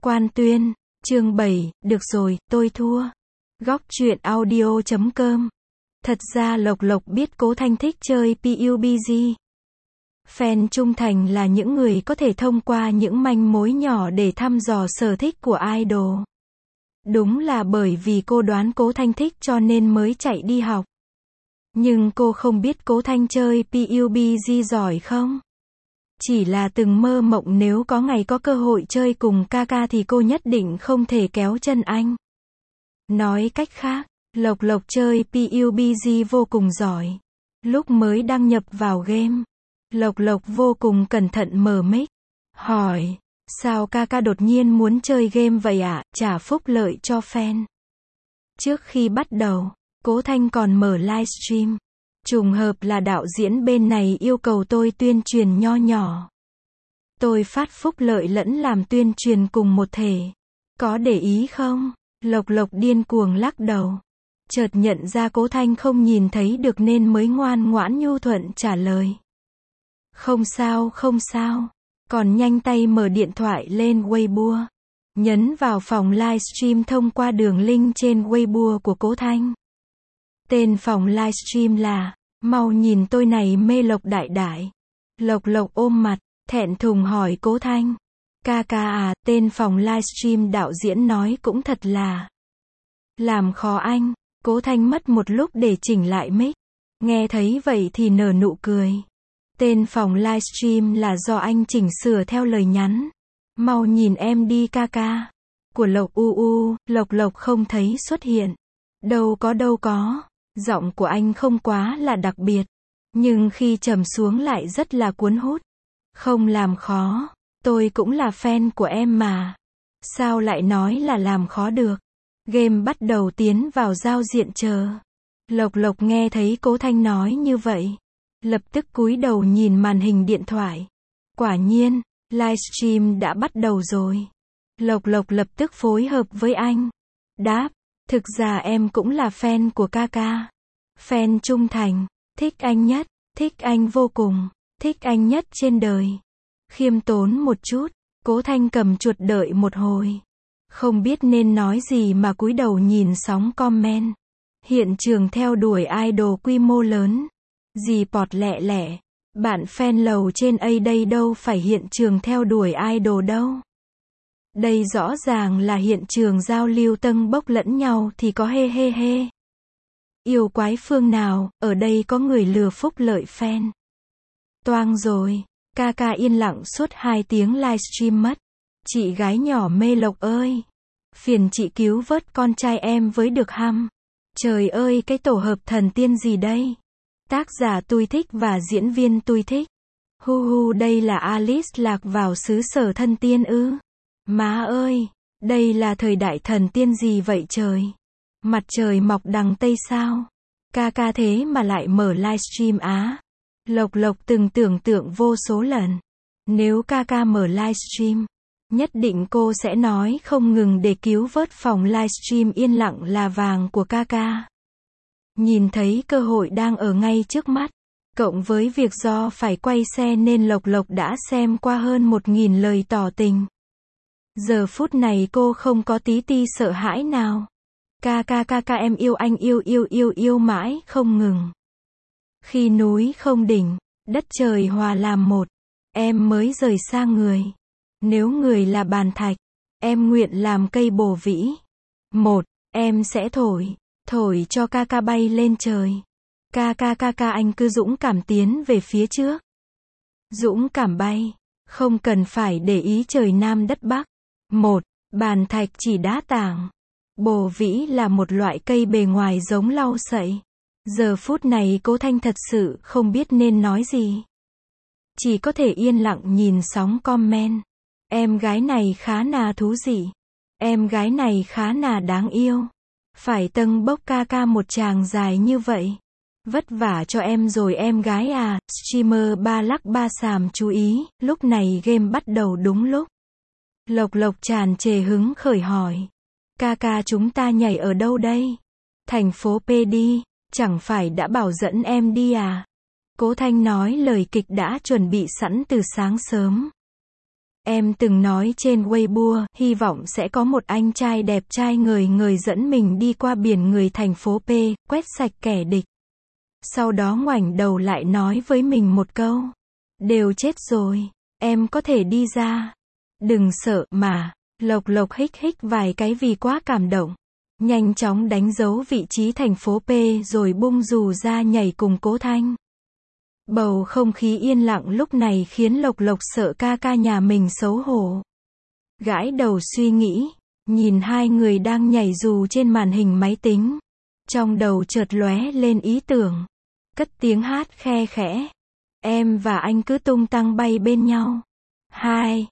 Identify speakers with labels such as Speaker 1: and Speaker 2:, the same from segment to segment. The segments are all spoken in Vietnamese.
Speaker 1: Quan Tuyên, chương 7, được rồi, tôi thua. Góc truyện audio.com. Thật ra Lộc Lộc biết Cố Thanh thích chơi PUBG. Fan trung thành là những người có thể thông qua những manh mối nhỏ để thăm dò sở thích của idol. Đúng là bởi vì cô đoán Cố Thanh thích cho nên mới chạy đi học. Nhưng cô không biết Cố Thanh chơi PUBG giỏi không? Chỉ là từng mơ mộng nếu có ngày có cơ hội chơi cùng Kaka thì cô nhất định không thể kéo chân anh. Nói cách khác, Lộc Lộc chơi PUBG vô cùng giỏi. Lúc mới đăng nhập vào game, Lộc Lộc vô cùng cẩn thận mở mic, hỏi, sao Kaka đột nhiên muốn chơi game vậy ạ, trả phúc lợi cho fan. Trước khi bắt đầu, Cố Thanh còn mở livestream. Trùng hợp là đạo diễn bên này yêu cầu tôi tuyên truyền nho nhỏ. Tôi phát phúc lợi lẫn làm tuyên truyền cùng một thể. Có để ý không? Lộc Lộc điên cuồng lắc đầu. Chợt nhận ra Cố Thanh không nhìn thấy được nên mới ngoan ngoãn nhu thuận trả lời. Không sao, không sao. Còn nhanh tay mở điện thoại lên Weibo. Nhấn vào phòng livestream thông qua đường link trên Weibo của Cố Thanh. Tên phòng livestream là, mau nhìn tôi này mê Lộc đại đại. Lộc Lộc ôm mặt, thẹn thùng hỏi Cố Thanh. Kaka à, tên phòng livestream đạo diễn nói cũng thật là làm khó anh. Cố Thanh mất một lúc để chỉnh lại mic. Nghe thấy vậy thì nở nụ cười. Tên phòng livestream là do anh chỉnh sửa theo lời nhắn. Mau nhìn em đi Kaka. Của Lộc Lộc Lộc không thấy xuất hiện. Đâu có. Giọng của anh không quá là đặc biệt. Nhưng khi trầm xuống lại rất là cuốn hút. Không làm khó. Tôi cũng là fan của em mà. Sao lại nói là làm khó được. Game bắt đầu tiến vào giao diện chờ. Lộc Lộc nghe thấy Cố Thanh nói như vậy. Lập tức cúi đầu nhìn màn hình điện thoại. Quả nhiên, livestream đã bắt đầu rồi. Lộc Lộc lập tức phối hợp với anh. Đáp, thực ra em cũng là fan của Kaka. Fan trung thành, thích anh nhất, thích anh vô cùng, thích anh nhất trên đời. Khiêm tốn một chút, Cố Thanh cầm chuột đợi một hồi. Không biết nên nói gì mà cúi đầu nhìn sóng comment. Hiện trường theo đuổi idol quy mô lớn. Dì Pọt lẹ lẹ. Bạn fan lầu trên A đây đâu phải hiện trường theo đuổi idol đâu. Đây rõ ràng là hiện trường giao lưu tâng bốc lẫn nhau thì có hê. Yêu quái phương nào, ở đây có người lừa phúc lợi fan. Toang rồi. Kaka yên lặng suốt 2 tiếng livestream mất. Chị gái nhỏ mê Lộc ơi. Phiền chị cứu vớt con trai em với được hăm. Trời ơi cái tổ hợp thần tiên gì đây. Tác giả tôi thích và diễn viên tôi thích. Hu đây là Alice lạc vào xứ sở thân tiên ư. Má ơi, đây là thời đại thần tiên gì vậy trời. Mặt trời mọc đằng Tây sao. Kaka thế mà lại mở livestream á. Lộc Lộc từng tưởng tượng vô số lần. Nếu Kaka mở livestream, nhất định cô sẽ nói không ngừng để cứu vớt phòng livestream yên lặng là vàng của Kaka. Nhìn thấy cơ hội đang ở ngay trước mắt, cộng với việc do phải quay xe nên Lộc Lộc đã xem qua hơn 1000 lời tỏ tình. Giờ phút này cô không có tí ti sợ hãi nào. Kaka em yêu anh yêu mãi không ngừng. Khi núi không đỉnh, đất trời hòa làm một, em mới rời xa người. Nếu người là bàn thạch, em nguyện làm cây bồ vĩ. Một, em sẽ thổi cho Kaka bay lên trời. Kaka anh cứ dũng cảm tiến về phía trước. Dũng cảm bay, không cần phải để ý trời Nam đất Bắc. Một, bàn thạch chỉ đá tảng. Bồ vĩ là một loại cây bề ngoài giống lau sậy. Giờ phút này Cố Thanh thật sự không biết nên nói gì. Chỉ có thể yên lặng nhìn sóng comment. Em gái này khá là thú vị. Em gái này khá là đáng yêu. Phải tâng bốc Kaka một tràng dài như vậy. Vất vả cho em rồi em gái à. Streamer ba lắc ba xàm chú ý, lúc này game bắt đầu đúng lúc. Lộc Lộc tràn trề hứng khởi hỏi. Kaka chúng ta nhảy ở đâu đây? Thành phố P đi, chẳng phải đã bảo dẫn em đi à? Cố Thanh nói lời kịch đã chuẩn bị sẵn từ sáng sớm. Em từng nói trên Weibo, hy vọng sẽ có một anh trai đẹp trai ngời ngời dẫn mình đi qua biển người thành phố P, quét sạch kẻ địch. Sau đó ngoảnh đầu lại nói với mình một câu. Đều chết rồi, em có thể đi ra. Đừng sợ mà. Lộc Lộc hích hích vài cái vì quá cảm động. Nhanh chóng đánh dấu vị trí thành phố P rồi bung dù ra nhảy cùng Cố Thanh. Bầu không khí yên lặng lúc này khiến Lộc Lộc sợ ca ca nhà mình xấu hổ. Gãi đầu suy nghĩ, nhìn hai người đang nhảy dù trên màn hình máy tính. Trong đầu chợt lóe lên ý tưởng. Cất tiếng hát khe khẽ. Em và anh cứ tung tăng bay bên nhau. Hai,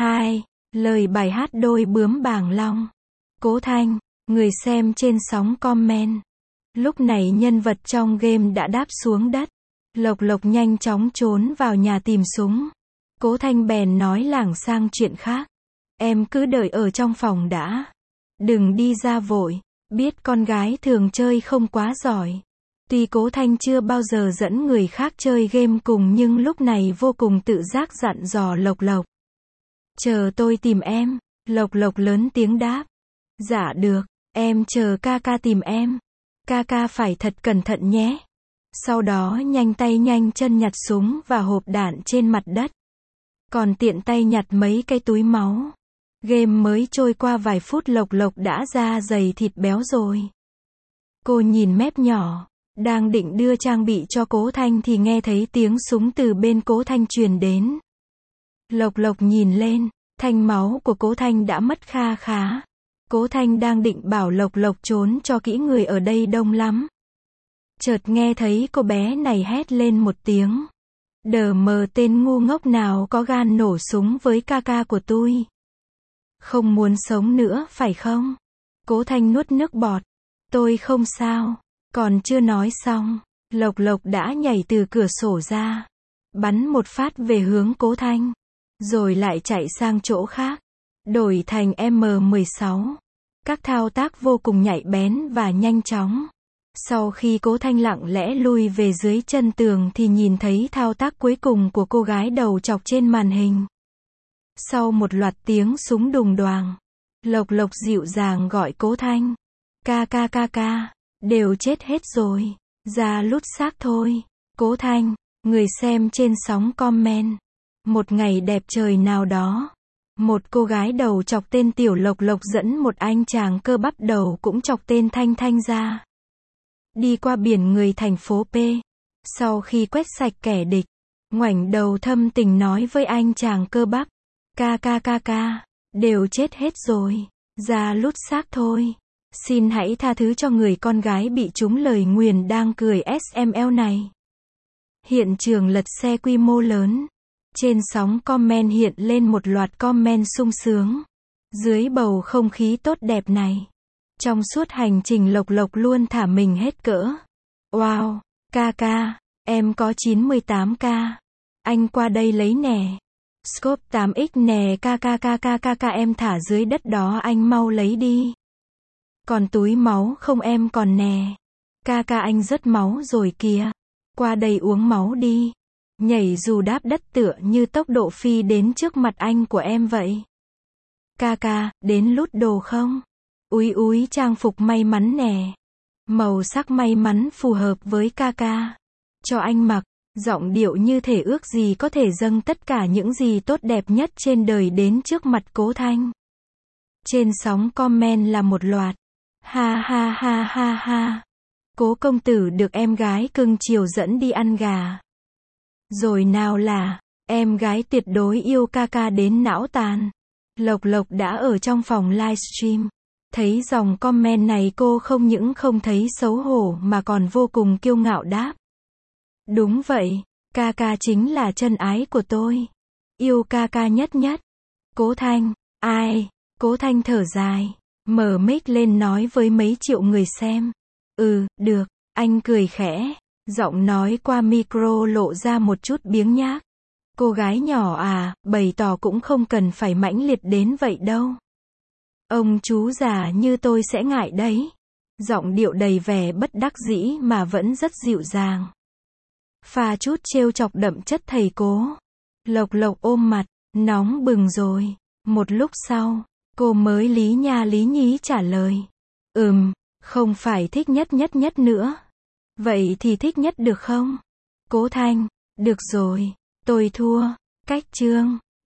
Speaker 1: lời bài hát đôi bướm bàng long. Cố Thanh, người xem trên sóng comment. Lúc này nhân vật trong game đã đáp xuống đất. Lộc Lộc nhanh chóng trốn vào nhà tìm súng. Cố Thanh bèn nói lảng sang chuyện khác. Em cứ đợi ở trong phòng đã. Đừng đi ra vội. Biết con gái thường chơi không quá giỏi. Tuy Cố Thanh chưa bao giờ dẫn người khác chơi game cùng nhưng lúc này vô cùng tự giác dặn dò Lộc Lộc. Chờ tôi tìm em. Lộc Lộc lớn tiếng đáp. Dạ được, em chờ ca ca tìm em. Ca ca phải thật cẩn thận nhé. Sau đó nhanh tay nhanh chân nhặt súng và hộp đạn trên mặt đất. Còn tiện tay nhặt mấy cái túi máu. Game mới trôi qua vài phút Lộc Lộc đã ra dày thịt béo rồi. Cô nhìn mép nhỏ. Đang định đưa trang bị cho Cố Thanh thì nghe thấy tiếng súng từ bên Cố Thanh truyền đến. Lộc Lộc nhìn lên, thanh máu của Cố Thanh đã mất kha khá. Cố Thanh đang định bảo Lộc Lộc trốn cho kỹ người ở đây đông lắm. Chợt nghe thấy cô bé này hét lên một tiếng. Đờ mờ tên ngu ngốc nào có gan nổ súng với ca ca của tôi. Không muốn sống nữa phải không? Cố Thanh nuốt nước bọt. Tôi không sao. Còn chưa nói xong, Lộc Lộc đã nhảy từ cửa sổ ra. Bắn một phát về hướng Cố Thanh. Rồi lại chạy sang chỗ khác. Đổi thành M16. Các thao tác vô cùng nhạy bén và nhanh chóng. Sau khi Cố Thanh lặng lẽ lui về dưới chân tường thì nhìn thấy thao tác cuối cùng của cô gái đầu chọc trên màn hình. Sau một loạt tiếng súng đùng đoàng, Lộc Lộc dịu dàng gọi Cố Thanh. Ca ca ca ca, đều chết hết rồi, ra lút xác thôi. Cố Thanh, người xem trên sóng comment. Một ngày đẹp trời nào đó, một cô gái đầu chọc tên Tiểu Lộc Lộc dẫn một anh chàng cơ bắp đầu cũng chọc tên Thanh Thanh ra. Đi qua biển người thành phố P. Sau khi quét sạch kẻ địch, ngoảnh đầu thâm tình nói với anh chàng cơ bắp. Ca ca ca ca, đều chết hết rồi, ra lút xác thôi. Xin hãy tha thứ cho người con gái bị trúng lời nguyền đang cười SML này. Hiện trường lật xe quy mô lớn. Trên sóng comment hiện lên một loạt comment sung sướng. Dưới bầu không khí tốt đẹp này, trong suốt hành trình Lộc Lộc luôn thả mình hết cỡ. Wow, ca ca, em có 98k. Anh qua đây lấy nè. Scope 8x nè ca ca ca ca ca ca em thả dưới đất đó anh mau lấy đi. Còn túi máu không em còn nè. Ca ca anh rớt máu rồi kìa. Qua đây uống máu đi. Nhảy dù đáp đất tựa như tốc độ phi đến trước mặt anh của em vậy. Ca ca, đến lút đồ không? Úi úi trang phục may mắn nè. Màu sắc may mắn phù hợp với ca ca. Cho anh mặc, giọng điệu như thể ước gì có thể dâng tất cả những gì tốt đẹp nhất trên đời đến trước mặt Cố Thanh. Trên sóng comment là một loạt. Ha ha ha ha ha. Cố công tử được em gái cưng chiều dẫn đi ăn gà. Rồi nào là, em gái tuyệt đối yêu ca ca đến não tàn. Lộc Lộc đã ở trong phòng livestream. Thấy dòng comment này cô không những không thấy xấu hổ mà còn vô cùng kiêu ngạo đáp. Đúng vậy, ca ca chính là chân ái của tôi. Yêu ca ca nhất nhất. Cố Thanh, ai? Cố Thanh thở dài, mở mic lên nói với mấy triệu người xem. Được, anh cười khẽ. Giọng nói qua micro lộ ra một chút biếng nhác. Cô gái nhỏ à, bày tỏ cũng không cần phải mãnh liệt đến vậy đâu. Ông chú già như tôi sẽ ngại đấy. Giọng điệu đầy vẻ bất đắc dĩ mà vẫn rất dịu dàng. Pha chút trêu chọc đậm chất thầy Cố. Lộc Lộc ôm mặt, Nóng bừng rồi. Một lúc sau, cô mới lý nha lý nhí trả lời. Không phải thích nhất nhất nhất nữa. Vậy thì thích nhất được không? Cố Thanh, được rồi, tôi thua. Cách chương